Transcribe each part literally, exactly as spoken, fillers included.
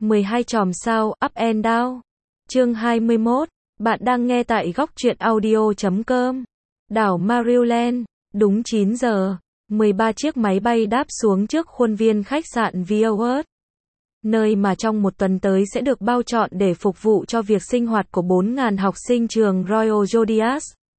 mười hai chòm sao, up and down. Chương hai mươi mốt. Bạn đang nghe tại góc truyện audio chấm com. Đảo Maryland. Đúng chín giờ, mười ba chiếc máy bay đáp xuống trước khuôn viên khách sạn Viewers, nơi mà trong một tuần tới sẽ được bao trọn để phục vụ cho việc sinh hoạt của bốn nghìn học sinh trường Royal Jodias.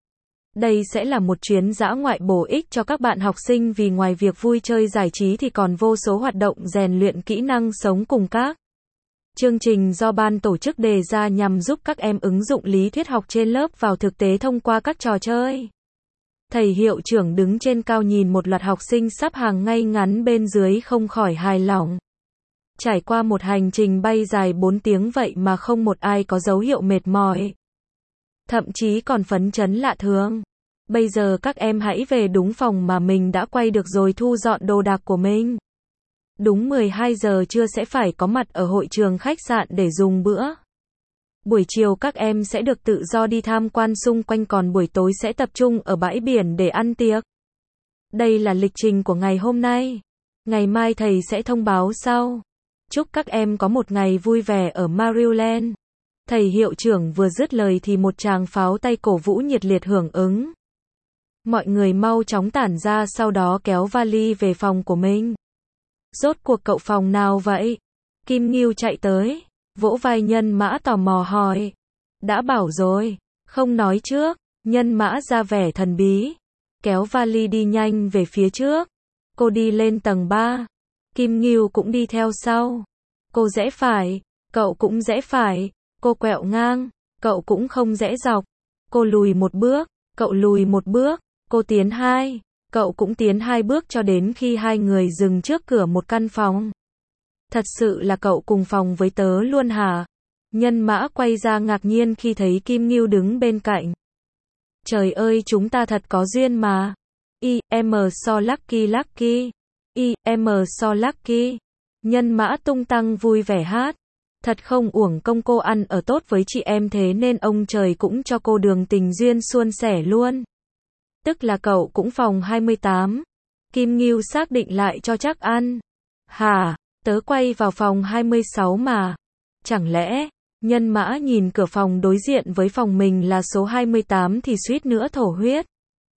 Đây sẽ là một chuyến dã ngoại bổ ích cho các bạn học sinh vì ngoài việc vui chơi giải trí thì còn vô số hoạt động rèn luyện kỹ năng sống cùng các chương trình do ban tổ chức đề ra nhằm giúp các em ứng dụng lý thuyết học trên lớp vào thực tế thông qua các trò chơi. Thầy hiệu trưởng đứng trên cao nhìn một loạt học sinh sắp hàng ngay ngắn bên dưới không khỏi hài lòng. Trải qua một hành trình bay dài bốn tiếng vậy mà không một ai có dấu hiệu mệt mỏi. Thậm chí còn phấn chấn lạ thường. Bây giờ các em hãy về đúng phòng mà mình đã quay được rồi thu dọn đồ đạc của mình. Đúng mười hai giờ trưa sẽ phải có mặt ở hội trường khách sạn để dùng bữa. Buổi chiều các em sẽ được tự do đi tham quan xung quanh, còn buổi tối sẽ tập trung ở bãi biển để ăn tiệc. Đây là lịch trình của ngày hôm nay. Ngày mai thầy sẽ thông báo sau. Chúc các em có một ngày vui vẻ ở Maryland. Thầy hiệu trưởng vừa dứt lời thì một tràng pháo tay cổ vũ nhiệt liệt hưởng ứng. Mọi người mau chóng tản ra, sau đó kéo vali về phòng của mình. Rốt cuộc cậu phòng nào vậy? Kim Ngưu chạy tới, vỗ vai Nhân Mã tò mò hỏi. Đã bảo rồi, không nói trước. Nhân Mã ra vẻ thần bí, kéo vali đi nhanh về phía trước. Cô đi lên tầng ba. Kim Ngưu cũng đi theo sau. Cô rẽ phải, cậu cũng rẽ phải. Cô quẹo ngang, cậu cũng không rẽ dọc. Cô lùi một bước, cậu lùi một bước. Cô tiến hai, cậu cũng tiến hai bước cho đến khi hai người dừng trước cửa một căn phòng. Thật sự là cậu cùng phòng với tớ luôn hả? Nhân Mã quay ra ngạc nhiên khi thấy Kim Ngưu đứng bên cạnh. Trời ơi, chúng ta thật có duyên mà. I, em so lucky lucky. I, em so lucky. Nhân Mã tung tăng vui vẻ hát. Thật không uổng công cô ăn ở tốt với chị em thế nên ông trời cũng cho cô đường tình duyên suôn sẻ luôn. Tức là cậu cũng phòng hai mươi tám. Kim Ngưu xác định lại cho chắc ăn. Hả, tớ quay vào phòng hai mươi sáu mà. Chẳng lẽ, Nhân Mã nhìn cửa phòng đối diện với phòng mình là số hai mươi tám thì suýt nữa thổ huyết.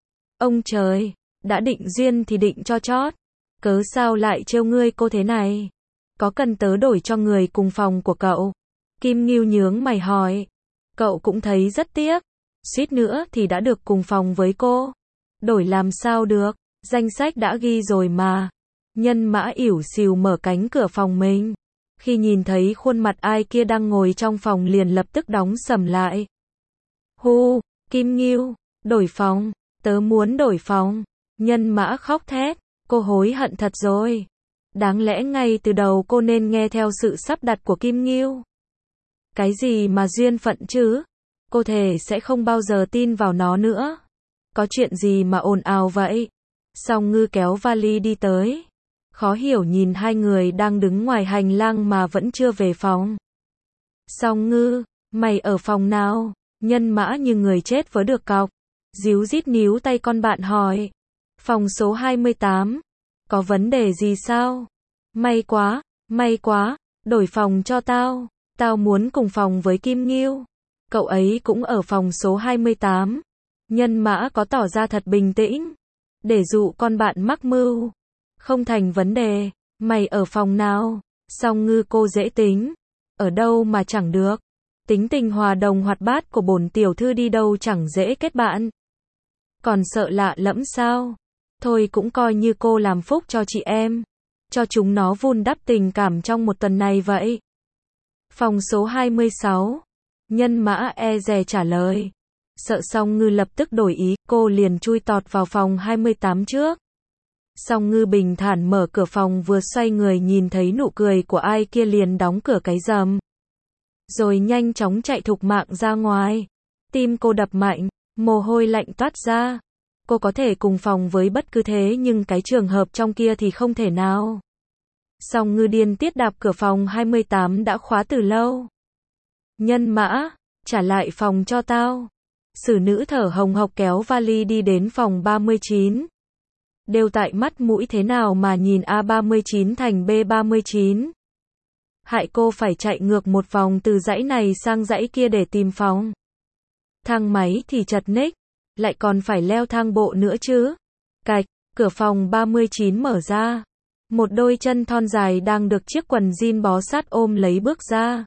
Ông trời, đã định duyên thì định cho chót. Cớ sao lại trêu ngươi cô thế này? Có cần tớ đổi cho người cùng phòng của cậu? Kim Ngưu nhướng mày hỏi. Cậu cũng thấy rất tiếc. Suýt nữa thì đã được cùng phòng với cô. Đổi làm sao được, danh sách đã ghi rồi mà. Nhân Mã ỉu xìu mở cánh cửa phòng mình. Khi nhìn thấy khuôn mặt ai kia đang ngồi trong phòng liền lập tức đóng sầm lại. Hu, Kim Ngưu, đổi phòng, tớ muốn đổi phòng. Nhân Mã khóc thét, cô hối hận thật rồi. Đáng lẽ ngay từ đầu cô nên nghe theo sự sắp đặt của Kim Ngưu. Cái gì mà duyên phận chứ? Cô thề sẽ không bao giờ tin vào nó nữa. Có chuyện gì mà ồn ào vậy? Song Ngư kéo vali đi tới. Khó hiểu nhìn hai người đang đứng ngoài hành lang mà vẫn chưa về phòng. Song Ngư, mày ở phòng nào? Nhân Mã như người chết vớ được cọc. Díu dít níu tay con bạn hỏi. Phòng số hai mươi tám. Có vấn đề gì sao? May quá, may quá, đổi phòng cho tao. Tao muốn cùng phòng với Kim Ngưu. Cậu ấy cũng ở phòng số hai mươi tám. Nhân Mã có tỏ ra thật bình tĩnh. Để dụ con bạn mắc mưu. Không thành vấn đề. Mày ở phòng nào? Song Ngư cô dễ tính. Ở đâu mà chẳng được. Tính tình hòa đồng hoạt bát của bổn tiểu thư đi đâu chẳng dễ kết bạn. Còn sợ lạ lẫm sao? Thôi cũng coi như cô làm phúc cho chị em. Cho chúng nó vun đắp tình cảm trong một tuần này vậy. Phòng số hai mươi sáu. Nhân Mã e dè trả lời. Sợ Song Ngư lập tức đổi ý, cô liền chui tọt vào phòng hai mươi tám trước. Song Ngư bình thản mở cửa phòng, vừa xoay người nhìn thấy nụ cười của ai kia liền đóng cửa cái rầm. Rồi nhanh chóng chạy thục mạng ra ngoài. Tim cô đập mạnh, mồ hôi lạnh toát ra. Cô có thể cùng phòng với bất cứ thế nhưng cái trường hợp trong kia thì không thể nào. Song Ngư điên tiết đạp cửa phòng hai mươi tám đã khóa từ lâu. Nhân Mã, trả lại phòng cho tao. Xử nữ thở hồng hộc kéo vali đi đến phòng ba mươi chín. Đều tại mắt mũi thế nào mà nhìn A ba mươi chín thành B ba mươi chín. hại cô phải chạy ngược một vòng từ dãy này sang dãy kia để tìm phòng. Thang máy thì chật ních, lại còn phải leo thang bộ nữa chứ. Cạch, cửa phòng ba mươi chín mở ra. Một đôi chân thon dài đang được chiếc quần jean bó sát ôm lấy bước ra.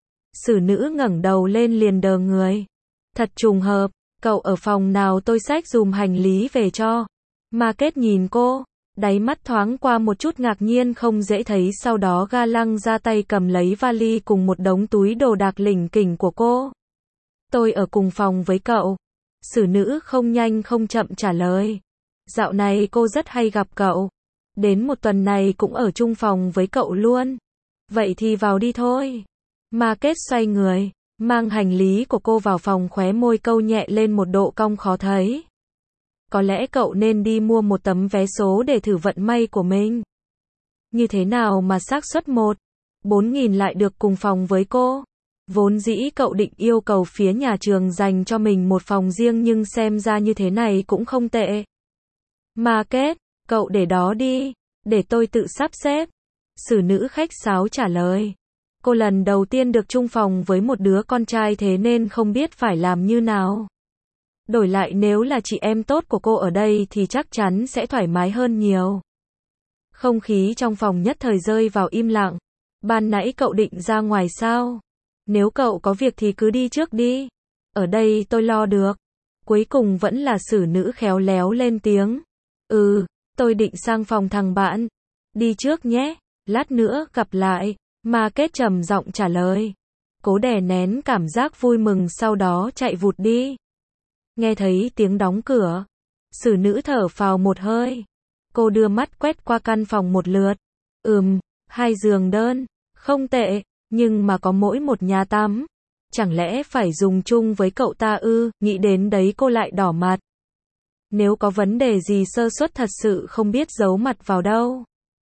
Xử nữ ngẩng đầu lên liền đờ người. Thật trùng hợp, cậu ở phòng nào tôi xách dùm hành lý về cho. Market nhìn cô, đáy mắt thoáng qua một chút ngạc nhiên không dễ thấy, sau đó ga lăng ra tay cầm lấy vali cùng một đống túi đồ đạc lỉnh kỉnh của cô. Tôi ở cùng phòng với cậu. Xử nữ không nhanh không chậm trả lời. Dạo này cô rất hay gặp cậu. Đến một tuần này cũng ở chung phòng với cậu luôn. Vậy thì vào đi thôi. Market xoay người, mang hành lý của cô vào phòng, khóe môi câu nhẹ lên một độ cong khó thấy. Có lẽ cậu nên đi mua một tấm vé số để thử vận may của mình. Như thế nào mà xác suất một, bốn nghìn lại được cùng phòng với cô. Vốn dĩ cậu định yêu cầu phía nhà trường dành cho mình một phòng riêng, nhưng xem ra như thế này cũng không tệ. Market, cậu để đó đi, để tôi tự sắp xếp. Xử nữ khách sáo trả lời. Cô lần đầu tiên được chung phòng với một đứa con trai thế nên không biết phải làm như nào. Đổi lại nếu là chị em tốt của cô ở đây thì chắc chắn sẽ thoải mái hơn nhiều. Không khí trong phòng nhất thời rơi vào im lặng. Ban nãy cậu định ra ngoài sao? Nếu cậu có việc thì cứ đi trước đi. Ở đây tôi lo được. Cuối cùng vẫn là xử nữ khéo léo lên tiếng. Ừ, tôi định sang phòng thằng bạn. Đi trước nhé, lát nữa gặp lại. Market trầm giọng trả lời. Cố đè nén cảm giác vui mừng sau đó chạy vụt đi. Nghe thấy tiếng đóng cửa, xử nữ thở phào một hơi. Cô đưa mắt quét qua căn phòng một lượt. Ừm, hai giường đơn, không tệ, nhưng mà có mỗi một nhà tắm. Chẳng lẽ phải dùng chung với cậu ta ư? Nghĩ đến đấy cô lại đỏ mặt. Nếu có vấn đề gì sơ suất thật sự không biết giấu mặt vào đâu.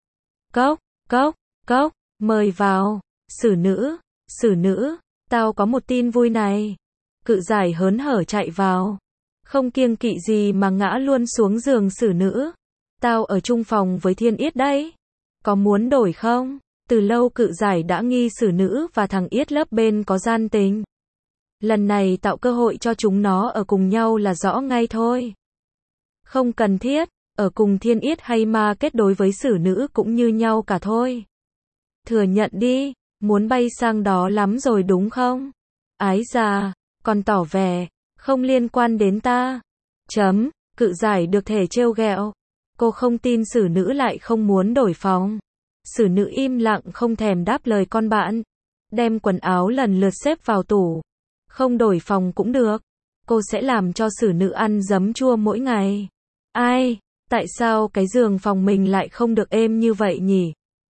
Cốc, cốc, cốc, mời vào. Xử nữ, xử nữ, tao có một tin vui này. Cự giải hớn hở chạy vào. Không kiêng kỵ gì mà ngã luôn xuống giường xử nữ. Tao ở chung phòng với Thiên Yết đấy. Có muốn đổi không? Từ lâu cự giải đã nghi xử nữ và thằng Yết lớp bên có gian tình. Lần này tạo cơ hội cho chúng nó ở cùng nhau là rõ ngay thôi. Không cần thiết, ở cùng Thiên Yết hay Market đối với xử nữ cũng như nhau cả thôi. Thừa nhận đi, muốn bay sang đó lắm rồi đúng không? Ái già, còn tỏ vẻ, không liên quan đến ta. Chấm, cự giải được thể trêu ghẹo. Cô không tin xử nữ lại không muốn đổi phòng. Xử nữ im lặng không thèm đáp lời con bạn. Đem quần áo lần lượt xếp vào tủ. Không đổi phòng cũng được. Cô sẽ làm cho xử nữ ăn giấm chua mỗi ngày. Ai, tại sao cái giường phòng mình lại không được êm như vậy nhỉ?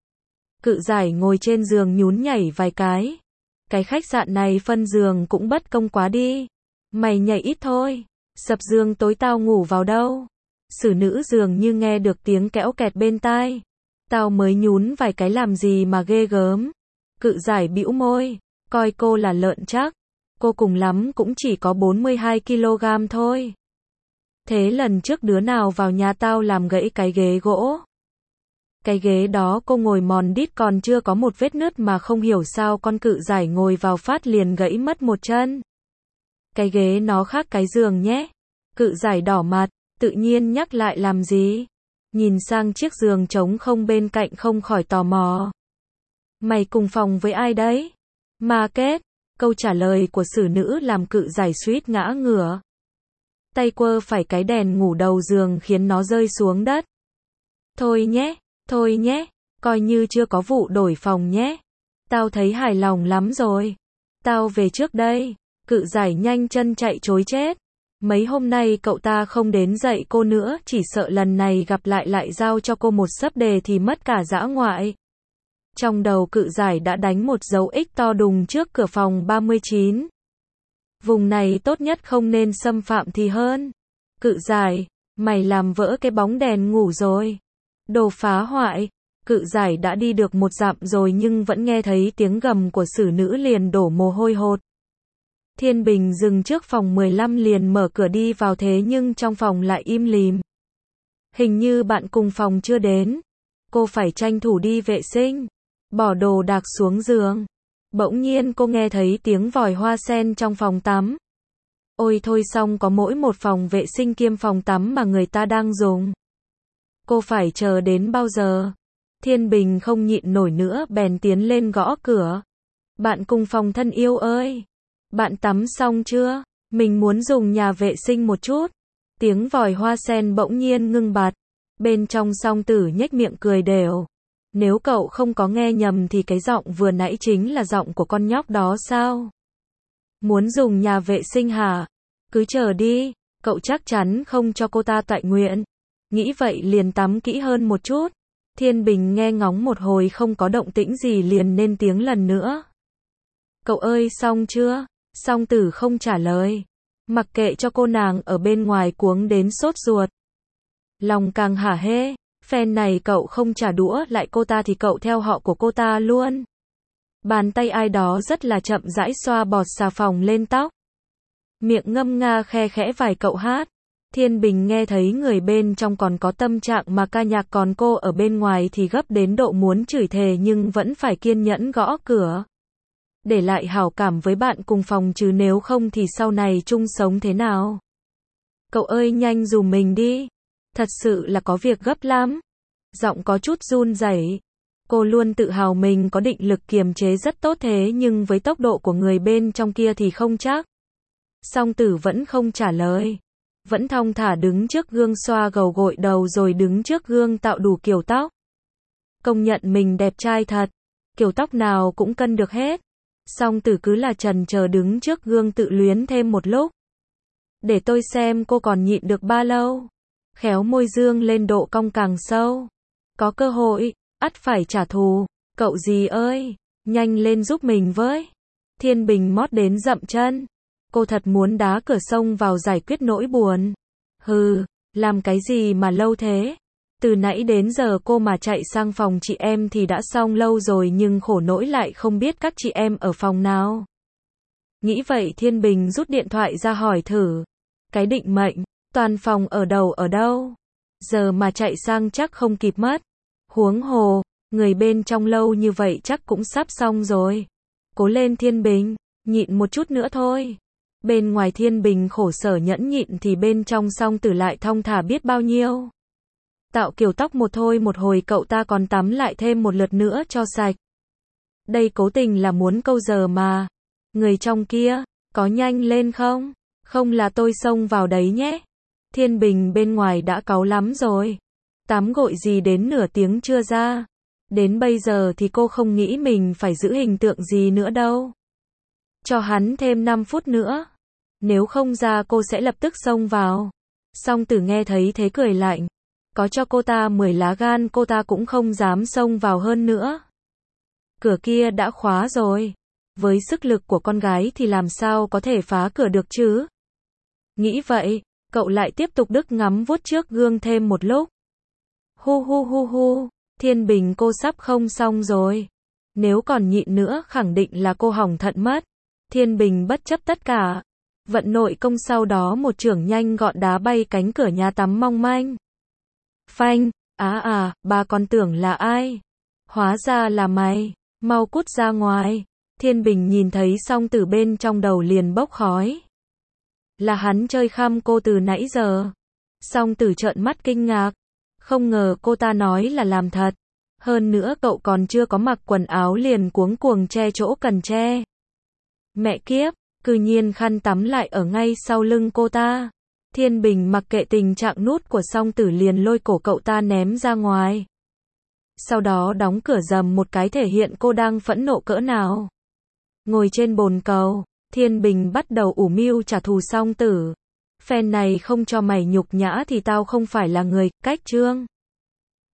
Cự giải ngồi trên giường nhún nhảy vài cái. Cái khách sạn này phân giường cũng bất công quá đi. Mày nhảy ít thôi. Sập giường tối tao ngủ vào đâu? Xử nữ dường như nghe được tiếng kẽo kẹt bên tai. Tao mới nhún vài cái làm gì mà ghê gớm. Cự giải bĩu môi. Coi cô là lợn chắc. Cô cùng lắm cũng chỉ có bốn mươi hai ki lô gam thôi. Thế lần trước đứa nào vào nhà tao làm gãy cái ghế gỗ? Cái ghế đó cô ngồi mòn đít còn chưa có một vết nứt mà không hiểu sao con cự giải ngồi vào phát liền gãy mất một chân. Cái ghế nó khác cái giường nhé. Cự giải đỏ mặt, tự nhiên nhắc lại làm gì? Nhìn sang chiếc giường trống không bên cạnh không khỏi tò mò. Mày cùng phòng với ai đấy? Market. Câu trả lời của xử nữ làm cự giải suýt ngã ngửa. Tay quơ phải cái đèn ngủ đầu giường khiến nó rơi xuống đất. Thôi nhé, thôi nhé, coi như chưa có vụ đổi phòng nhé. Tao thấy hài lòng lắm rồi. Tao về trước đây. Cự giải nhanh chân chạy trối chết. Mấy hôm nay cậu ta không đến dạy cô nữa, chỉ sợ lần này gặp lại lại giao cho cô một sấp đề thì mất cả dã ngoại. Trong đầu cự giải đã đánh một dấu X to đùng trước cửa phòng ba mươi chín. Vùng này tốt nhất không nên xâm phạm thì hơn. Cự giải, mày làm vỡ cái bóng đèn ngủ rồi. Đồ phá hoại. Cự giải đã đi được một dặm rồi nhưng vẫn nghe thấy tiếng gầm của xử nữ liền đổ mồ hôi hột. Thiên Bình dừng trước phòng mười lăm liền mở cửa đi vào thế nhưng trong phòng lại im lìm. Hình như bạn cùng phòng chưa đến. Cô phải tranh thủ đi vệ sinh. bỏ đồ đạc xuống giường. Bỗng nhiên cô nghe thấy tiếng vòi hoa sen trong phòng tắm. Ôi thôi, xong có mỗi một phòng vệ sinh kiêm phòng tắm mà người ta đang dùng. Cô phải chờ đến bao giờ? Thiên Bình không nhịn nổi nữa bèn tiến lên gõ cửa. Bạn cùng phòng thân yêu ơi! Bạn tắm xong chưa? Mình muốn dùng nhà vệ sinh một chút. Tiếng vòi hoa sen bỗng nhiên ngưng bặt. Bên trong Song Tử nhếch miệng cười đều. Nếu cậu không có nghe nhầm thì cái giọng vừa nãy chính là giọng của con nhóc đó sao? Muốn dùng nhà vệ sinh hả? Cứ chờ đi, cậu chắc chắn không cho cô ta tọa nguyện. Nghĩ vậy liền tắm kỹ hơn một chút. Thiên Bình nghe ngóng một hồi không có động tĩnh gì liền lên tiếng lần nữa. Cậu ơi, xong chưa? Song Tử không trả lời. Mặc kệ cho cô nàng ở bên ngoài cuống đến sốt ruột. Lòng càng hả hê, phen này cậu không trả đũa lại cô ta thì cậu theo họ của cô ta luôn. Bàn tay ai đó rất là chậm rãi xoa bọt xà phòng lên tóc. Miệng ngâm nga khe khẽ vài cậu hát. Thiên Bình nghe thấy người bên trong còn có tâm trạng mà ca nhạc, còn cô ở bên ngoài thì gấp đến độ muốn chửi thề nhưng vẫn phải kiên nhẫn gõ cửa. Để lại hảo cảm với bạn cùng phòng chứ nếu không thì sau này chung sống thế nào? Cậu ơi, nhanh dùm mình đi. Thật sự là có việc gấp lắm. Giọng có chút run rẩy. Cô luôn tự hào mình có định lực kiềm chế rất tốt thế nhưng với tốc độ của người bên trong kia thì không chắc. Song Tử vẫn không trả lời. Vẫn thong thả đứng trước gương xoa gầu gội đầu rồi đứng trước gương tạo đủ kiểu tóc. Công nhận mình đẹp trai thật. Kiểu tóc nào cũng cân được hết. Song Tử cứ là trần chờ đứng trước gương tự luyến thêm một lúc. Để tôi xem cô còn nhịn được bao lâu. Khéo môi dương lên độ cong càng sâu. Có cơ hội, ắt phải trả thù. Cậu gì ơi, nhanh lên giúp mình với. Thiên Bình mót đến dậm chân. Cô thật muốn đá cửa sông vào giải quyết nỗi buồn. Hừ, làm cái gì mà lâu thế? Từ nãy đến giờ cô mà chạy sang phòng chị em thì đã xong lâu rồi nhưng khổ nỗi lại không biết các chị em ở phòng nào. Nghĩ vậy Thiên Bình rút điện thoại ra hỏi thử. Cái định mệnh, toàn phòng ở đầu ở đâu? Giờ mà chạy sang chắc không kịp mất. Huống hồ, người bên trong lâu như vậy chắc cũng sắp xong rồi. Cố lên Thiên Bình, nhịn một chút nữa thôi. Bên ngoài Thiên Bình khổ sở nhẫn nhịn thì bên trong Song Tử lại thong thả biết bao nhiêu. Tạo kiểu tóc một thôi một hồi cậu ta còn tắm lại thêm một lượt nữa cho sạch. Đây cố tình là muốn câu giờ mà. Người trong kia, có nhanh lên không? Không là tôi xông vào đấy nhé. Thiên Bình bên ngoài đã cáu lắm rồi. Tắm gội gì đến nửa tiếng chưa ra. Đến bây giờ thì cô không nghĩ mình phải giữ hình tượng gì nữa đâu. Cho hắn thêm năm phút nữa. Nếu không ra cô sẽ lập tức xông vào. Song Tử nghe thấy thế cười lạnh. Có cho cô ta mười lá gan cô ta cũng không dám xông vào hơn nữa. Cửa kia đã khóa rồi. Với sức lực của con gái thì làm sao có thể phá cửa được chứ? Nghĩ vậy, cậu lại tiếp tục đứt ngắm vuốt trước gương thêm một lúc. Hu hu hu hu, Thiên Bình cô sắp không xong rồi. Nếu còn nhịn nữa khẳng định là cô hỏng thận mất. Thiên Bình bất chấp tất cả. Vận nội công sau đó một chưởng nhanh gọn đá bay cánh cửa nhà tắm mong manh. Phanh, á à, bà còn tưởng là ai? Hóa ra là mày, mau cút ra ngoài. Thiên Bình nhìn thấy Song Tử bên trong đầu liền bốc khói. Là hắn chơi khăm cô từ nãy giờ. Song Tử trợn mắt kinh ngạc. Không ngờ cô ta nói là làm thật. Hơn nữa cậu còn chưa có mặc quần áo liền cuống cuồng che chỗ cần che. Mẹ kiếp, cư nhiên khăn tắm lại ở ngay sau lưng cô ta. Thiên Bình mặc kệ tình trạng nút của Song Tử liền lôi cổ cậu ta ném ra ngoài. Sau đó đóng cửa rầm một cái thể hiện cô đang phẫn nộ cỡ nào. Ngồi trên bồn cầu, Thiên Bình bắt đầu ủ mưu trả thù Song Tử. Phen này không cho mày nhục nhã thì tao không phải là người, cách chương.